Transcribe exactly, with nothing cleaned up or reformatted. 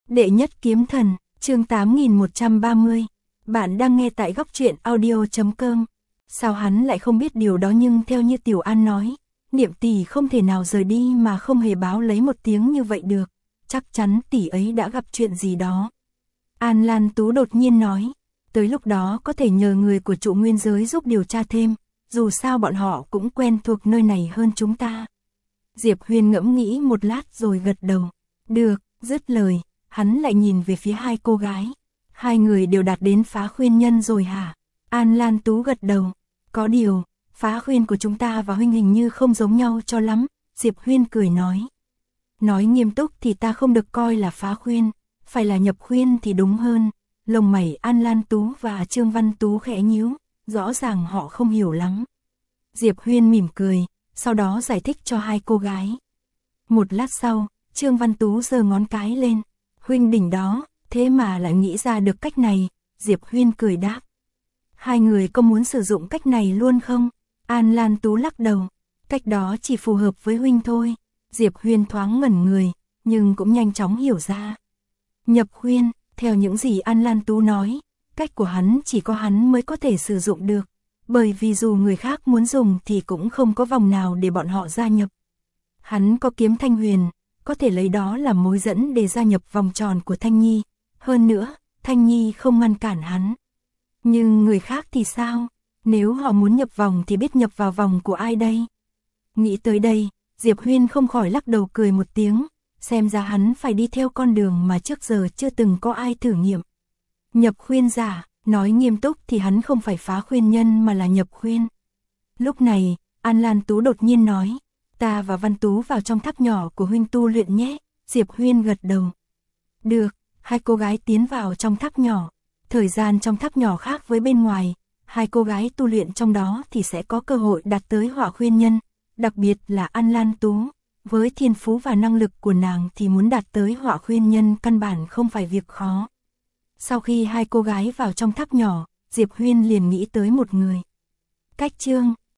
Đệ nhất kiếm thần, chương tám nghìn một trăm ba mươi. Bạn đang nghe tại góc truyện audio chấm com. Sao hắn lại không biết điều đó, nhưng theo như Tiểu An nói, Niệm tỷ không thể nào rời đi mà không hề báo lấy một tiếng như vậy được. Chắc chắn tỷ ấy đã gặp chuyện gì đó. An Lan Tú đột nhiên nói, tới lúc đó có thể nhờ người của trụ nguyên giới giúp điều tra thêm, dù sao bọn họ cũng quen thuộc nơi này hơn chúng ta. Diệp Huyền ngẫm nghĩ một lát rồi gật đầu. Được, dứt lời, hắn lại nhìn về phía hai cô gái. Hai người đều đạt đến phá khuyên nhân rồi hả? An Lan Tú gật đầu. Có điều, phá khuyên của chúng ta và huynh hình như không giống nhau cho lắm, Diệp Huyền cười nói. Nói nghiêm túc thì ta không được coi là phá khuyên, phải là nhập khuyên thì đúng hơn. Lồng mày An Lan Tú và Trương Văn Tú khẽ nhíu, rõ ràng họ không hiểu lắm. Diệp Huyền mỉm cười, sau đó giải thích cho hai cô gái. Một lát sau, Trương Văn Tú giơ ngón cái lên. Huynh đỉnh đó, thế mà lại nghĩ ra được cách này, Diệp Huyền cười đáp. Hai người có muốn sử dụng cách này luôn không? An Lan Tú lắc đầu, cách đó chỉ phù hợp với huynh thôi. Diệp Huyền thoáng ngẩn người, nhưng cũng nhanh chóng hiểu ra. Nhập khuyên, theo những gì An Lan Tú nói, cách của hắn chỉ có hắn mới có thể sử dụng được, bởi vì dù người khác muốn dùng thì cũng không có vòng nào để bọn họ gia nhập. Hắn có kiếm Thanh Huyền, có thể lấy đó làm mối dẫn để gia nhập vòng tròn của Thanh Nhi, hơn nữa, Thanh Nhi không ngăn cản hắn. Nhưng người khác thì sao? Nếu họ muốn nhập vòng thì biết nhập vào vòng của ai đây? Nghĩ tới đây, Diệp Huyền không khỏi lắc đầu cười một tiếng, xem ra hắn phải đi theo con đường mà trước giờ chưa từng có ai thử nghiệm. Nhập khuyên giả, nói nghiêm túc thì hắn không phải phá khuyên nhân mà là nhập khuyên. Lúc này, An Lan Tú đột nhiên nói, ta và Văn Tú vào trong tháp nhỏ của huynh tu luyện nhé. Diệp Huyền gật đầu. Được, hai cô gái tiến vào trong tháp nhỏ. Thời gian trong tháp nhỏ khác với bên ngoài, hai cô gái tu luyện trong đó thì sẽ có cơ hội đạt tới hỏa khuyên nhân, đặc biệt là An Lan Tú. Với thiên phú và năng lực của nàng thì muốn đạt tới hỏa khuyên nhân căn bản không phải việc khó. Sau khi hai cô gái vào trong tháp nhỏ, Diệp Huyền liền nghĩ tới một người. Cách Trương,